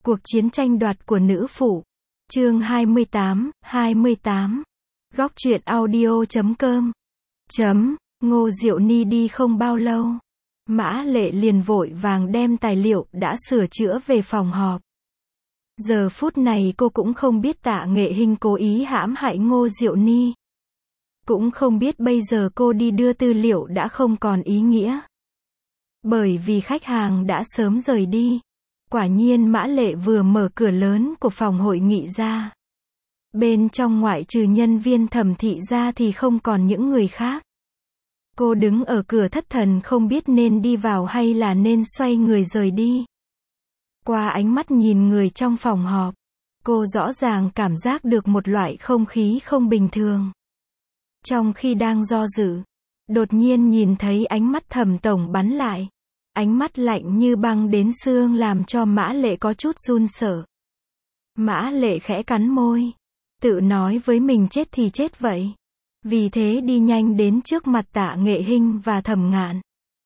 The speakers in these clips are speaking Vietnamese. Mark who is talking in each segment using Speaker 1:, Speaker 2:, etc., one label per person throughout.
Speaker 1: Cuộc chiến tranh đoạt của nữ phụ. Chương 28. Góc truyện audio.com. Ngô Diệu Ni đi không bao lâu, Mã Lệ liền vội vàng đem tài liệu đã sửa chữa về phòng họp. Giờ phút này cô cũng không biết Tạ Nghệ Hinh cố ý hãm hại Ngô Diệu Ni. Cũng không biết bây giờ cô đi đưa tư liệu đã không còn ý nghĩa. Bởi vì khách hàng đã sớm rời đi. Quả nhiên Mã Lệ vừa mở cửa lớn của phòng hội nghị ra. Bên trong ngoại trừ nhân viên thẩm thị ra thì không còn những người khác. Cô đứng ở cửa thất thần không biết nên đi vào hay là nên xoay người rời đi. Qua ánh mắt nhìn người trong phòng họp, cô rõ ràng cảm giác được một loại không khí không bình thường. Trong khi đang do dự, đột nhiên nhìn thấy ánh mắt Thẩm tổng bắn lại. Ánh mắt lạnh như băng đến xương làm cho Mã Lệ có chút run sợ. Mã Lệ khẽ cắn môi, tự nói với mình chết thì chết vậy. Vì thế đi nhanh đến trước mặt Tạ Nghệ Hinh và Thẩm Ngạn.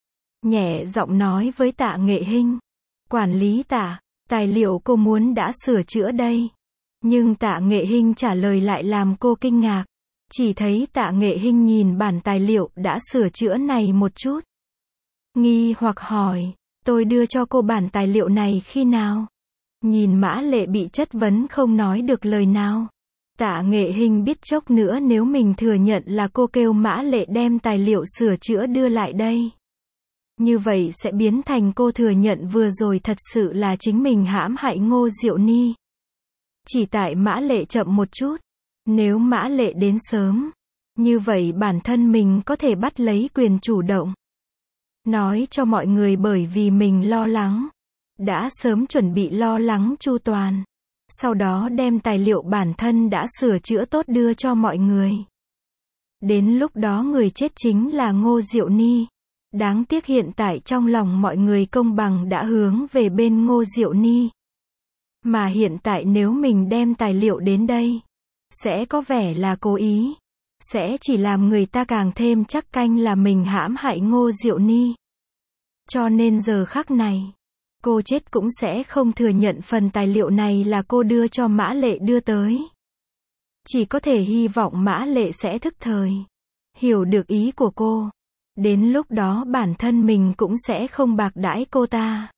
Speaker 1: Nhẹ giọng nói với Tạ Nghệ Hinh, quản lý Tạ, tài liệu cô muốn đã sửa chữa đây. Nhưng Tạ Nghệ Hinh trả lời lại làm cô kinh ngạc. Chỉ thấy Tạ Nghệ Hinh nhìn bản tài liệu đã sửa chữa này một chút. Nghi hoặc hỏi, tôi đưa cho cô bản tài liệu này khi nào? Nhìn Mã Lệ bị chất vấn không nói được lời nào. Tạ Nghệ Hinh biết chốc nữa nếu mình thừa nhận là cô kêu Mã Lệ đem tài liệu sửa chữa đưa lại đây. Như vậy sẽ biến thành cô thừa nhận vừa rồi thật sự là chính mình hãm hại Ngô Diệu Ni. Chỉ tại Mã Lệ chậm một chút. Nếu Mã Lệ đến sớm, như vậy bản thân mình có thể bắt lấy quyền chủ động. Nói cho mọi người bởi vì mình lo lắng. Đã sớm chuẩn bị lo lắng chu toàn. Sau đó đem tài liệu bản thân đã sửa chữa tốt đưa cho mọi người. Đến lúc đó người chết chính là Ngô Diệu Ni. Đáng tiếc hiện tại trong lòng mọi người công bằng đã hướng về bên Ngô Diệu Ni. Mà hiện tại nếu mình đem tài liệu đến đây, sẽ có vẻ là cố ý. Sẽ chỉ làm người ta càng thêm chắc canh là mình hãm hại Ngô Diệu Ni. Cho nên giờ khắc này, cô chết cũng sẽ không thừa nhận phần tài liệu này là cô đưa cho Mã Lệ đưa tới. Chỉ có thể hy vọng Mã Lệ sẽ thức thời, hiểu được ý của cô. Đến lúc đó bản thân mình cũng sẽ không bạc đãi cô ta.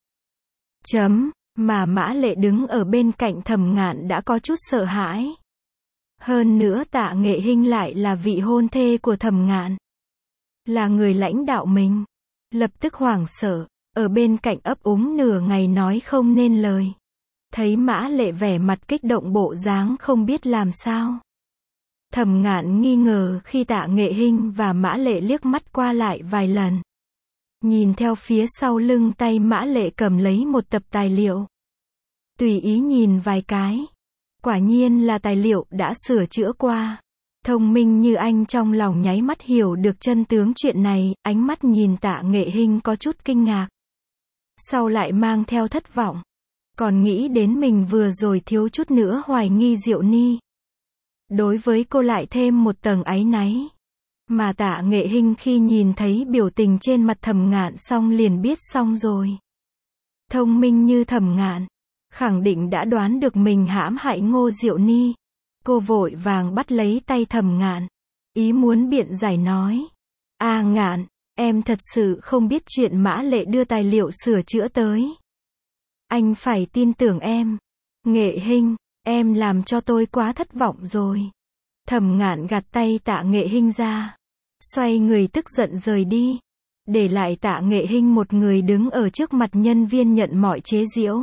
Speaker 1: Mà Mã Lệ đứng ở bên cạnh Thẩm Ngạn đã có chút sợ hãi. Hơn nữa Tạ Nghệ Hinh lại là vị hôn thê của Thẩm Ngạn. Là người lãnh đạo mình. Lập tức hoảng sợ, ở bên cạnh ấp úng nửa ngày nói không nên lời. Thấy Mã Lệ vẻ mặt kích động bộ dáng không biết làm sao. Thẩm Ngạn nghi ngờ khi Tạ Nghệ Hinh và Mã Lệ liếc mắt qua lại vài lần. Nhìn theo phía sau lưng tay Mã Lệ cầm lấy một tập tài liệu. Tùy ý nhìn vài cái. Quả nhiên là tài liệu đã sửa chữa qua. Thông minh như anh trong lòng nháy mắt hiểu được chân tướng chuyện này, ánh mắt nhìn Tạ Nghệ Hinh có chút kinh ngạc. Sau lại mang theo thất vọng. Còn nghĩ đến mình vừa rồi thiếu chút nữa hoài nghi Diệu Ni. Đối với cô lại thêm một tầng áy náy. Mà Tạ Nghệ Hinh khi nhìn thấy biểu tình trên mặt Thẩm Ngạn xong liền biết xong rồi. Thông minh như Thẩm Ngạn, khẳng định đã đoán được mình hãm hại Ngô Diệu Ni. Cô vội vàng bắt lấy tay Thẩm Ngạn. Ý muốn biện giải nói. Ngạn, em thật sự không biết chuyện Mã Lệ đưa tài liệu sửa chữa tới. Anh phải tin tưởng em. Nghệ Hinh, em làm cho tôi quá thất vọng rồi. Thẩm Ngạn gạt tay Tạ Nghệ Hinh ra. Xoay người tức giận rời đi. Để lại Tạ Nghệ Hinh một người đứng ở trước mặt nhân viên nhận mọi chế giễu.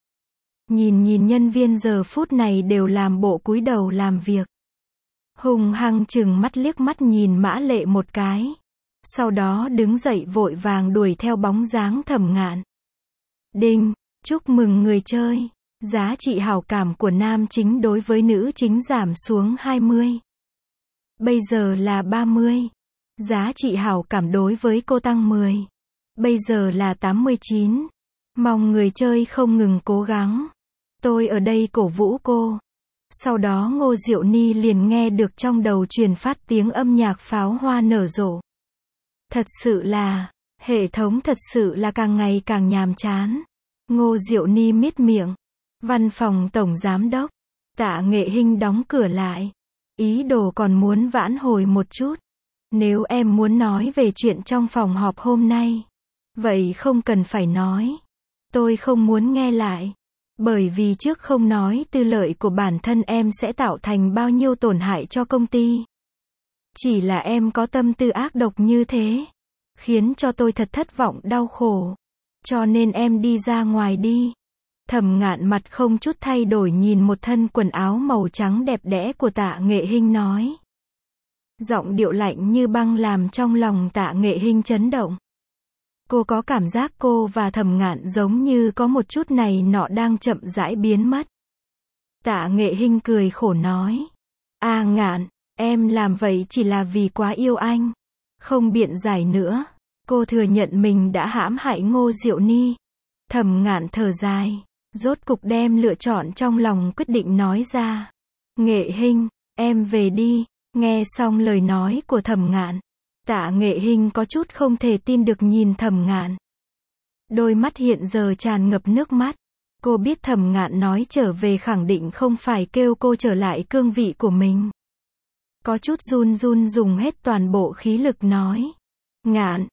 Speaker 1: Nhìn nhân viên giờ phút này đều làm bộ cúi đầu làm việc. Hùng hăng chừng mắt liếc mắt nhìn Mã Lệ một cái. Sau đó đứng dậy vội vàng đuổi theo bóng dáng Thẩm Ngạn. Đinh, chúc mừng người chơi. Giá trị hảo cảm của nam chính đối với nữ chính giảm xuống 20. Bây giờ là 30. Giá trị hảo cảm đối với cô tăng 10. Bây giờ là 89. Mong người chơi không ngừng cố gắng. Tôi ở đây cổ vũ cô. Sau đó Ngô Diệu Ni liền nghe được trong đầu truyền phát tiếng âm nhạc pháo hoa nở rộ. Thật sự là, hệ thống thật sự là càng ngày càng nhàm chán. Ngô Diệu Ni miết miệng. Văn phòng tổng giám đốc. Tạ Nghệ Hinh đóng cửa lại. Ý đồ còn muốn vãn hồi một chút. Nếu em muốn nói về chuyện trong phòng họp hôm nay, vậy không cần phải nói. Tôi không muốn nghe lại. Bởi vì trước không nói tư lợi của bản thân em sẽ tạo thành bao nhiêu tổn hại cho công ty. Chỉ là em có tâm tư ác độc như thế, khiến cho tôi thật thất vọng đau khổ. Cho nên em đi ra ngoài đi. Thẩm Ngạn mặt không chút thay đổi nhìn một thân quần áo màu trắng đẹp đẽ của Tạ Nghệ Hinh nói. Giọng điệu lạnh như băng làm trong lòng Tạ Nghệ Hinh chấn động. Cô có cảm giác cô và Thẩm Ngạn giống như có một chút này nọ đang chậm rãi biến mất. Tạ Nghệ Hinh cười khổ nói. Ngạn, em làm vậy chỉ là vì quá yêu anh. Không biện giải nữa. Cô thừa nhận mình đã hãm hại Ngô Diệu Ni. Thẩm Ngạn thở dài. Rốt cục đem lựa chọn trong lòng quyết định nói ra. Nghệ Hinh, em về đi. Nghe xong lời nói của Thẩm Ngạn, Tạ Nghệ Hinh có chút không thể tin được nhìn Thẩm Ngạn. Đôi mắt hiện giờ tràn ngập nước mắt. Cô biết Thẩm Ngạn nói trở về khẳng định không phải kêu cô trở lại cương vị của mình. Có chút run run dùng hết toàn bộ khí lực nói. Ngạn,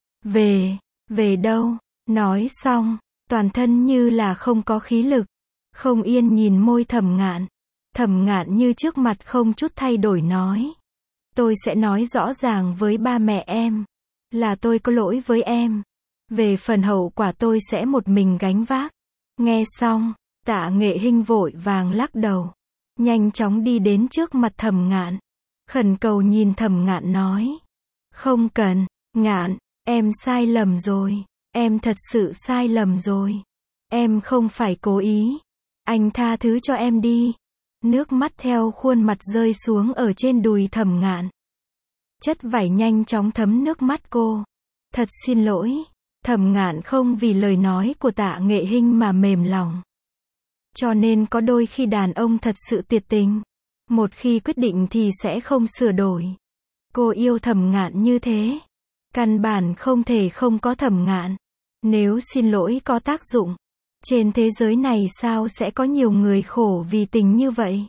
Speaker 1: về đâu? Nói xong, toàn thân như là không có khí lực. Không yên nhìn môi Thẩm Ngạn. Thẩm Ngạn như trước mặt không chút thay đổi nói. Tôi sẽ nói rõ ràng với ba mẹ em. Là tôi có lỗi với em. Về phần hậu quả tôi sẽ một mình gánh vác. Nghe xong, Tạ Nghệ Hinh vội vàng lắc đầu. Nhanh chóng đi đến trước mặt Thẩm Ngạn. Khẩn cầu nhìn Thẩm Ngạn nói. Không cần, Ngạn, em sai lầm rồi. Em thật sự sai lầm rồi. Em không phải cố ý. Anh tha thứ cho em đi. Nước mắt theo khuôn mặt rơi xuống ở trên đùi Thẩm Ngạn. Chất vải nhanh chóng thấm nước mắt cô. Thật xin lỗi. Thẩm Ngạn không vì lời nói của Tạ Nghệ Hinh mà mềm lòng. Cho nên có đôi khi đàn ông thật sự tuyệt tình. Một khi quyết định thì sẽ không sửa đổi. Cô yêu Thẩm Ngạn như thế. Căn bản không thể không có Thẩm Ngạn. Nếu xin lỗi có tác dụng, trên thế giới này sao sẽ có nhiều người khổ vì tình như vậy?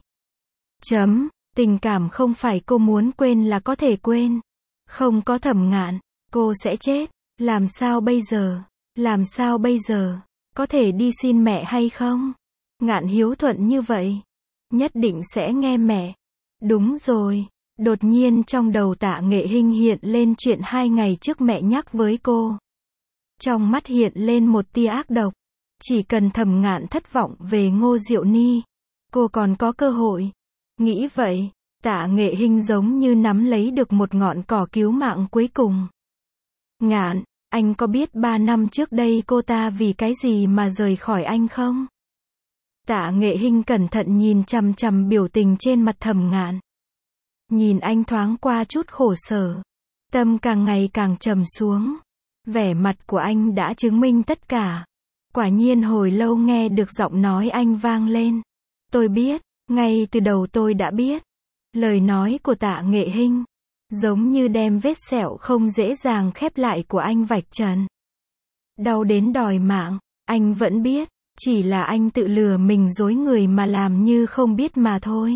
Speaker 1: Tình cảm không phải cô muốn quên là có thể quên. Không có Thẩm Ngạn, cô sẽ chết. Làm sao bây giờ? Làm sao bây giờ? Có thể đi xin mẹ hay không? Ngạn hiếu thuận như vậy, nhất định sẽ nghe mẹ. Đúng rồi. Đột nhiên trong đầu Tạ Nghệ Hinh hiện lên chuyện 2 ngày trước mẹ nhắc với cô. Trong mắt hiện lên một tia ác độc. Chỉ cần Thẩm Ngạn thất vọng về Ngô Diệu Ni, cô còn có cơ hội. Nghĩ vậy, Tạ Nghệ Hinh giống như nắm lấy được một ngọn cỏ cứu mạng cuối cùng. Ngạn, anh có biết 3 năm trước đây cô ta vì cái gì mà rời khỏi anh không? Tạ Nghệ Hinh cẩn thận nhìn chằm chằm biểu tình trên mặt Thẩm Ngạn. Nhìn anh thoáng qua chút khổ sở. Tâm càng ngày càng trầm xuống. Vẻ mặt của anh đã chứng minh tất cả. Quả nhiên hồi lâu nghe được giọng nói anh vang lên. Tôi biết, ngay từ đầu tôi đã biết. Lời nói của Tạ Nghệ Hinh giống như đem vết sẹo không dễ dàng khép lại của anh vạch trần. Đau đến đòi mạng, anh vẫn biết, chỉ là anh tự lừa mình dối người mà làm như không biết mà thôi.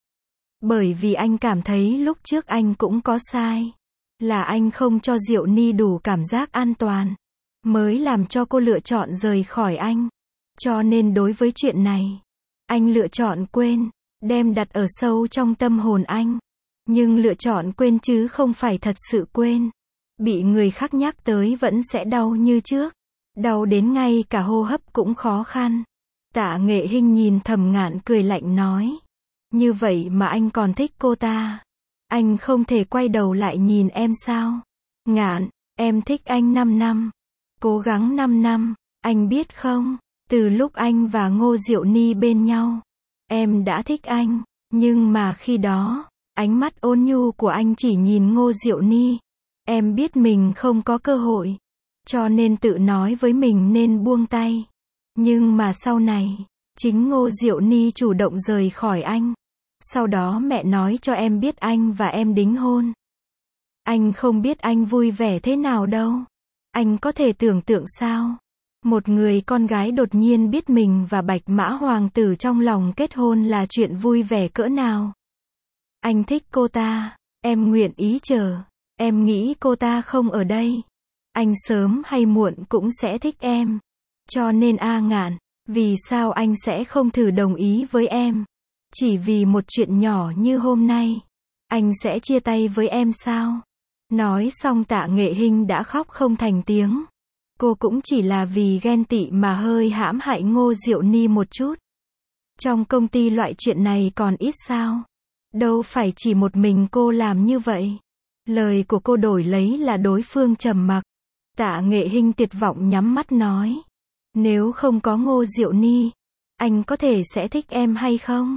Speaker 1: Bởi vì anh cảm thấy lúc trước anh cũng có sai. Là anh không cho Diệu Ni đủ cảm giác an toàn, mới làm cho cô lựa chọn rời khỏi anh. Cho nên đối với chuyện này, anh lựa chọn quên, đem đặt ở sâu trong tâm hồn anh. Nhưng lựa chọn quên chứ không phải thật sự quên. Bị người khác nhắc tới vẫn sẽ đau như trước. Đau đến ngay cả hô hấp cũng khó khăn. Tạ Nghệ Hinh nhìn Thẩm Ngạn cười lạnh nói. Như vậy mà anh còn thích cô ta. Anh không thể quay đầu lại nhìn em sao? Ngạn, em thích anh 5 năm. Cố gắng 5 năm, anh biết không? Từ lúc anh và Ngô Diệu Ni bên nhau, em đã thích anh. Nhưng mà khi đó, ánh mắt ôn nhu của anh chỉ nhìn Ngô Diệu Ni. Em biết mình không có cơ hội. Cho nên tự nói với mình nên buông tay. Nhưng mà sau này, chính Ngô Diệu Ni chủ động rời khỏi anh. Sau đó mẹ nói cho em biết anh và em đính hôn. Anh không biết anh vui vẻ thế nào đâu. Anh có thể tưởng tượng sao? Một người con gái đột nhiên biết mình và Bạch Mã Hoàng tử trong lòng kết hôn là chuyện vui vẻ cỡ nào. Anh thích cô ta, em nguyện ý chờ, em nghĩ cô ta không ở đây. Anh sớm hay muộn cũng sẽ thích em. Cho nên A Ngạn, vì sao anh sẽ không thử đồng ý với em? Chỉ vì một chuyện nhỏ như hôm nay, anh sẽ chia tay với em sao? Nói xong Tạ Nghệ Hinh đã khóc không thành tiếng. Cô cũng chỉ là vì ghen tị mà hơi hãm hại Ngô Diệu Ni một chút. Trong công ty loại chuyện này còn ít sao? Đâu phải chỉ một mình cô làm như vậy. Lời của cô đổi lấy là đối phương trầm mặc. Tạ Nghệ Hinh tuyệt vọng nhắm mắt nói. Nếu không có Ngô Diệu Ni, anh có thể sẽ thích em hay không?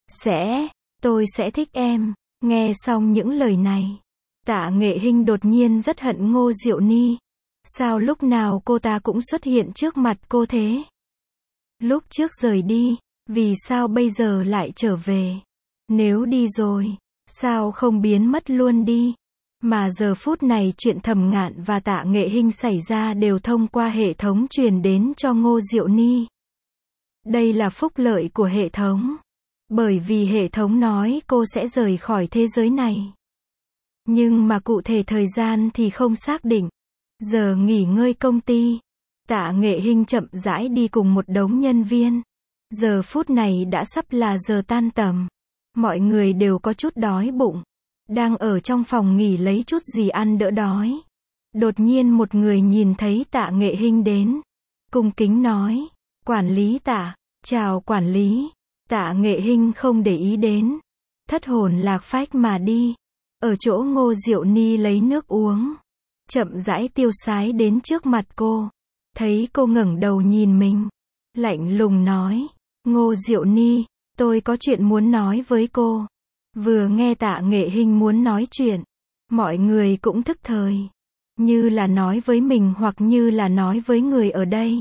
Speaker 1: Tôi sẽ thích em. Nghe xong những lời này, Tạ Nghệ Hinh đột nhiên rất hận Ngô Diệu Ni. Sao lúc nào cô ta cũng xuất hiện trước mặt cô thế? Lúc trước rời đi, vì sao bây giờ lại trở về? Nếu đi rồi, sao không biến mất luôn đi? Mà giờ phút này chuyện Thẩm Ngạn và Tạ Nghệ Hinh xảy ra đều thông qua hệ thống truyền đến cho Ngô Diệu Ni. Đây là phúc lợi của hệ thống. Bởi vì hệ thống nói cô sẽ rời khỏi thế giới này. Nhưng mà cụ thể thời gian thì không xác định. Giờ nghỉ ngơi công ty, Tạ Nghệ Hinh chậm rãi đi cùng một đống nhân viên. Giờ phút này đã sắp là giờ tan tầm. Mọi người đều có chút đói bụng. Đang ở trong phòng nghỉ lấy chút gì ăn đỡ đói. Đột nhiên một người nhìn thấy Tạ Nghệ Hinh đến. Cung kính nói, quản lý Tạ, chào quản lý. Tạ Nghệ Hinh không để ý đến. Thất hồn lạc phách mà đi. Ở chỗ Ngô Diệu Ni lấy nước uống. Chậm rãi tiêu sái đến trước mặt cô. Thấy cô ngẩng đầu nhìn mình. Lạnh lùng nói, Ngô Diệu Ni, tôi có chuyện muốn nói với cô. Vừa nghe Tạ Nghệ Hinh muốn nói chuyện, mọi người cũng thức thời. Như là nói với mình hoặc như là nói với người ở đây.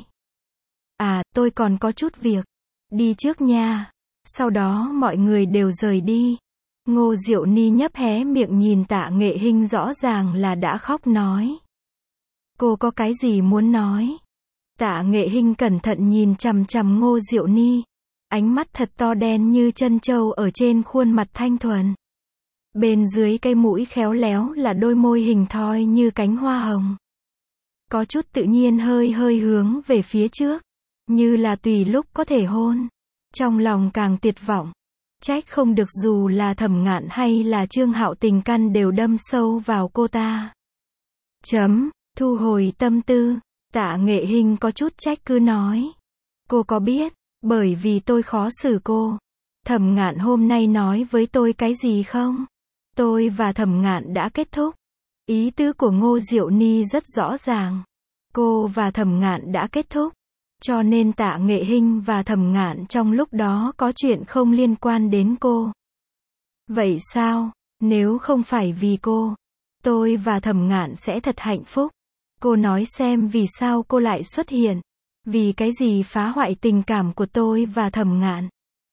Speaker 1: À, tôi còn có chút việc. Đi trước nha. Sau đó mọi người đều rời đi. Ngô Diệu Ni nhấp hé miệng nhìn Tạ Nghệ Hinh rõ ràng là đã khóc nói. Cô có cái gì muốn nói? Tạ Nghệ Hinh cẩn thận nhìn chằm chằm Ngô Diệu Ni. Ánh mắt thật to đen như chân trâu ở trên khuôn mặt thanh thuần. Bên dưới cái mũi khéo léo là đôi môi hình thoi như cánh hoa hồng. Có chút tự nhiên hơi hơi hướng về phía trước. Như là tùy lúc có thể hôn. Trong lòng càng tuyệt vọng. Trách không được dù là Thẩm Ngạn hay là Trương Hạo tình căn đều đâm sâu vào cô ta. Thu hồi tâm tư, Tạ Nghệ Hinh có chút trách cứ nói. Cô có biết, bởi vì tôi khó xử cô. Thẩm Ngạn hôm nay nói với tôi cái gì không? Tôi và Thẩm Ngạn đã kết thúc. Ý tứ của Ngô Diệu Ni rất rõ ràng. Cô và Thẩm Ngạn đã kết thúc. Cho nên Tạ Nghệ Hinh và Thẩm Ngạn trong lúc đó có chuyện không liên quan đến cô. Vậy sao, nếu không phải vì cô, tôi và Thẩm Ngạn sẽ thật hạnh phúc. Cô nói xem vì sao cô lại xuất hiện. Vì cái gì phá hoại tình cảm của tôi và Thẩm Ngạn.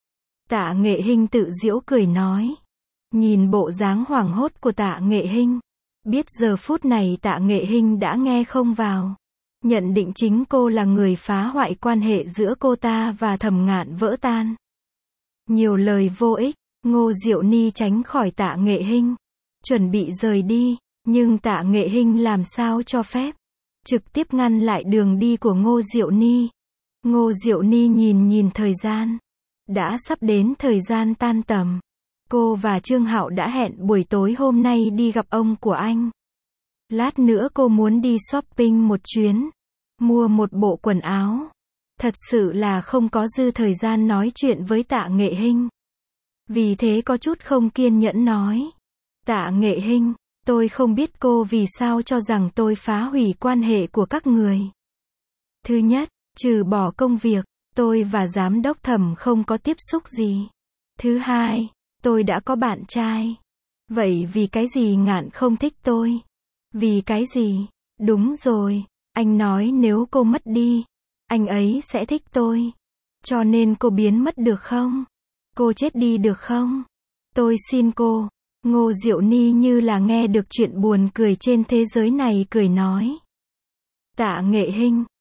Speaker 1: Tạ Nghệ Hinh tự giễu cười nói. Nhìn bộ dáng hoảng hốt của Tạ Nghệ Hinh, biết giờ phút này Tạ Nghệ Hinh đã nghe không vào. Nhận định chính cô là người phá hoại quan hệ giữa cô ta và Thẩm Ngạn vỡ tan. Nhiều lời vô ích, Ngô Diệu Ni tránh khỏi Tạ Nghệ Hinh. Chuẩn bị rời đi, nhưng Tạ Nghệ Hinh làm sao cho phép. Trực tiếp ngăn lại đường đi của Ngô Diệu Ni. Ngô Diệu Ni nhìn thời gian. Đã sắp đến thời gian tan tầm. Cô và Trương Hạo đã hẹn buổi tối hôm nay đi gặp ông của anh. Lát nữa cô muốn đi shopping một chuyến. Mua một bộ quần áo. Thật sự là không có dư thời gian nói chuyện với Tạ Nghệ Hinh. Vì thế có chút không kiên nhẫn nói. Tạ Nghệ Hinh, tôi không biết cô vì sao cho rằng tôi phá hủy quan hệ của các người. Thứ nhất, trừ bỏ công việc, tôi và giám đốc Thẩm không có tiếp xúc gì. Thứ hai, tôi đã có bạn trai. Vậy vì cái gì Ngạn không thích tôi? Vì cái gì? Đúng rồi, anh nói nếu cô mất đi, anh ấy sẽ thích tôi. Cho nên cô biến mất được không? Cô chết đi được không? Tôi xin cô. Ngô Diệu Ni như là nghe được chuyện buồn cười trên thế giới này cười nói. Tạ Nghệ Hinh,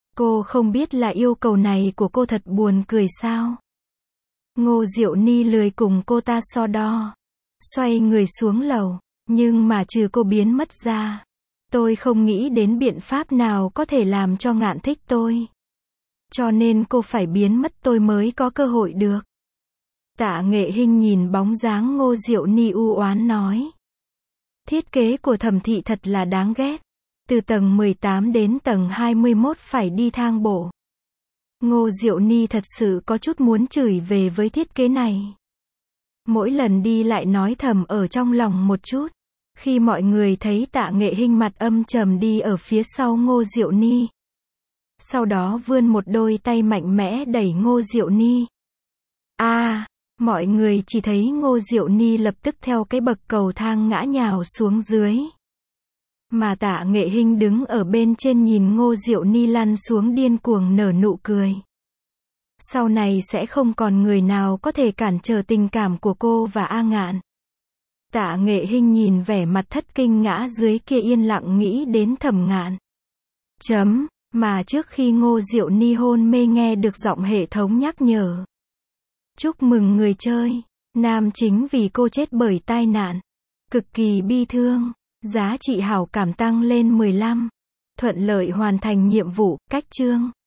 Speaker 1: Cô không biết là yêu cầu này của cô thật buồn cười sao? Ngô Diệu Ni lười cùng cô ta so đo. Xoay người xuống lầu. Nhưng mà trừ cô biến mất ra, tôi không nghĩ đến biện pháp nào có thể làm cho Ngạn thích tôi. Cho nên cô phải biến mất tôi mới có cơ hội được. Tạ Nghệ Hinh nhìn bóng dáng Ngô Diệu Ni u oán nói. Thiết kế của Thẩm thị thật là đáng ghét. Từ tầng 18 đến tầng 21 phải đi thang bộ. Ngô Diệu Ni thật sự có chút muốn chửi về với thiết kế này. Mỗi lần đi lại nói thầm ở trong lòng một chút. Khi mọi người thấy Tạ Nghệ Hinh mặt âm trầm đi ở phía sau Ngô Diệu Ni. Sau đó vươn một đôi tay mạnh mẽ đẩy Ngô Diệu Ni. Mọi người chỉ thấy Ngô Diệu Ni lập tức theo cái bậc cầu thang ngã nhào xuống dưới. Mà Tạ Nghệ Hinh đứng ở bên trên nhìn Ngô Diệu Ni lăn xuống điên cuồng nở nụ cười. Sau này sẽ không còn người nào có thể cản trở tình cảm của cô và A Ngạn. Tạ Nghệ Hinh nhìn vẻ mặt thất kinh ngã dưới kia yên lặng nghĩ đến Thẩm Ngạn. Mà trước khi Ngô Diệu Ni hôn mê nghe được giọng hệ thống nhắc nhở. Chúc mừng người chơi. Nam chính vì cô chết bởi tai nạn. Cực kỳ bi thương. Giá trị hảo cảm tăng lên 15. Thuận lợi hoàn thành nhiệm vụ, cách chương.